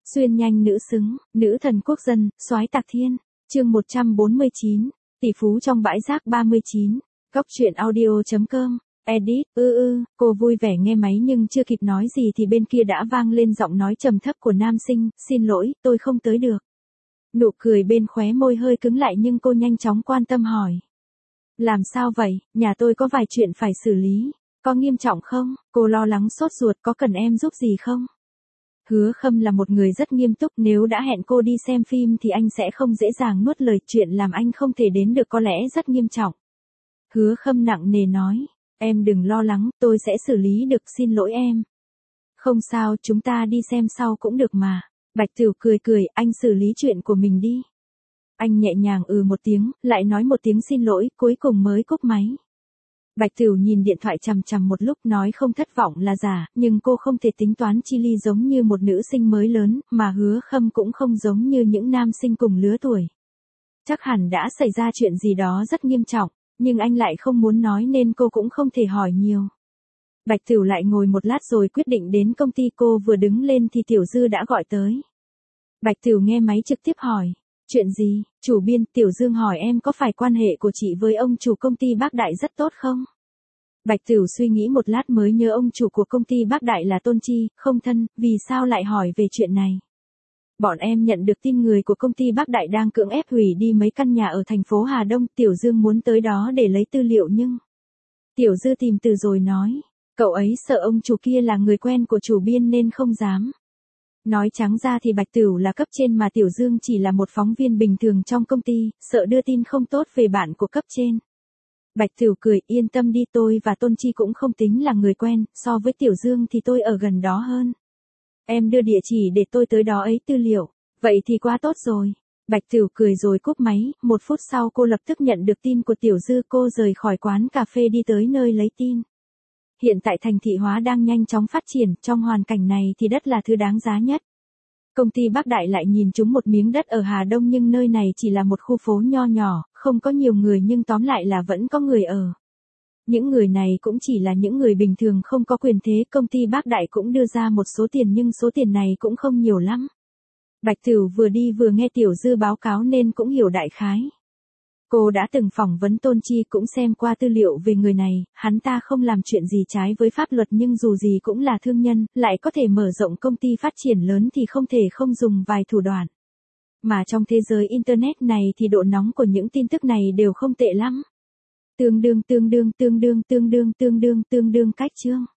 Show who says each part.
Speaker 1: Xuyên nhanh nữ xứng, nữ thần quốc dân, soái tạc thiên. Chương 149, tỷ phú trong bãi rác 39. Góc truyện audio.com. Edit, cô vui vẻ nghe máy nhưng chưa kịp nói gì thì bên kia đã vang lên giọng nói trầm thấp của nam sinh, xin lỗi, tôi không tới được. Nụ cười bên khóe môi hơi cứng lại nhưng cô nhanh chóng quan tâm hỏi. Làm sao vậy, nhà tôi có vài chuyện phải xử lý, có nghiêm trọng không? Cô lo lắng sốt ruột, có cần em giúp gì không? Hứa Khâm là một người rất nghiêm túc, nếu đã hẹn cô đi xem phim thì anh sẽ không dễ dàng nuốt lời, chuyện làm anh không thể đến được có lẽ rất nghiêm trọng. Hứa Khâm nặng nề nói, em đừng lo lắng, tôi sẽ xử lý được, xin lỗi em. Không sao, chúng ta đi xem sau cũng được mà. Bạch Tửu cười cười, anh xử lý chuyện của mình đi. Anh nhẹ nhàng một tiếng, lại nói một tiếng xin lỗi, cuối cùng mới cúp máy. Bạch Tửu nhìn điện thoại chằm chằm một lúc, nói không thất vọng là giả, nhưng cô không thể tính toán chi ly giống như một nữ sinh mới lớn, mà Hứa Khâm cũng không giống như những nam sinh cùng lứa tuổi. Chắc hẳn đã xảy ra chuyện gì đó rất nghiêm trọng, nhưng anh lại không muốn nói nên cô cũng không thể hỏi nhiều. Bạch Tửu lại ngồi một lát rồi quyết định đến công ty, cô vừa đứng lên thì Tiểu Dư đã gọi tới. Bạch Tửu nghe máy trực tiếp hỏi, chuyện gì? Chủ biên, Tiểu Dương hỏi em có phải quan hệ của chị với ông chủ công ty Bác Đại rất tốt không? Bạch Tửu suy nghĩ một lát mới nhớ ông chủ của công ty Bác Đại là Tôn Chi, không thân, vì sao lại hỏi về chuyện này? Bọn em nhận được tin người của công ty Bác Đại đang cưỡng ép hủy đi mấy căn nhà ở thành phố Hà Đông, Tiểu Dương muốn tới đó để lấy tư liệu nhưng... Tiểu Dư tìm từ rồi nói, cậu ấy sợ ông chủ kia là người quen của chủ biên nên không dám. Nói trắng ra thì Bạch Tửu là cấp trên mà Tiểu Dương chỉ là một phóng viên bình thường trong công ty, sợ đưa tin không tốt về bạn của cấp trên. Bạch Tửu cười, yên tâm đi, tôi và Tôn Chi cũng không tính là người quen, so với Tiểu Dương thì tôi ở gần đó hơn. Em đưa địa chỉ để tôi tới đó ấy tư liệu, vậy thì quá tốt rồi. Bạch Tửu cười rồi cúp máy, 1 phút sau cô lập tức nhận được tin của Tiểu Dư, cô rời khỏi quán cà phê đi tới nơi lấy tin. Hiện tại thành thị hóa đang nhanh chóng phát triển, trong hoàn cảnh này thì đất là thứ đáng giá nhất. Công ty Bác Đại lại nhìn trúng một miếng đất ở Hà Đông nhưng nơi này chỉ là một khu phố nho nhỏ, không có nhiều người nhưng tóm lại là vẫn có người ở. Những người này cũng chỉ là những người bình thường không có quyền thế, công ty Bác Đại cũng đưa ra một số tiền nhưng số tiền này cũng không nhiều lắm. Bạch Tửu vừa đi vừa nghe Tiểu Dư báo cáo nên cũng hiểu đại khái. Cô đã từng phỏng vấn Tôn Chi, cũng xem qua tư liệu về người này, hắn ta không làm chuyện gì trái với pháp luật nhưng dù gì cũng là thương nhân, lại có thể mở rộng công ty phát triển lớn thì không thể không dùng vài thủ đoạn. Mà trong thế giới Internet này thì độ nóng của những tin tức này đều không tệ lắm. Tương đương cách chương.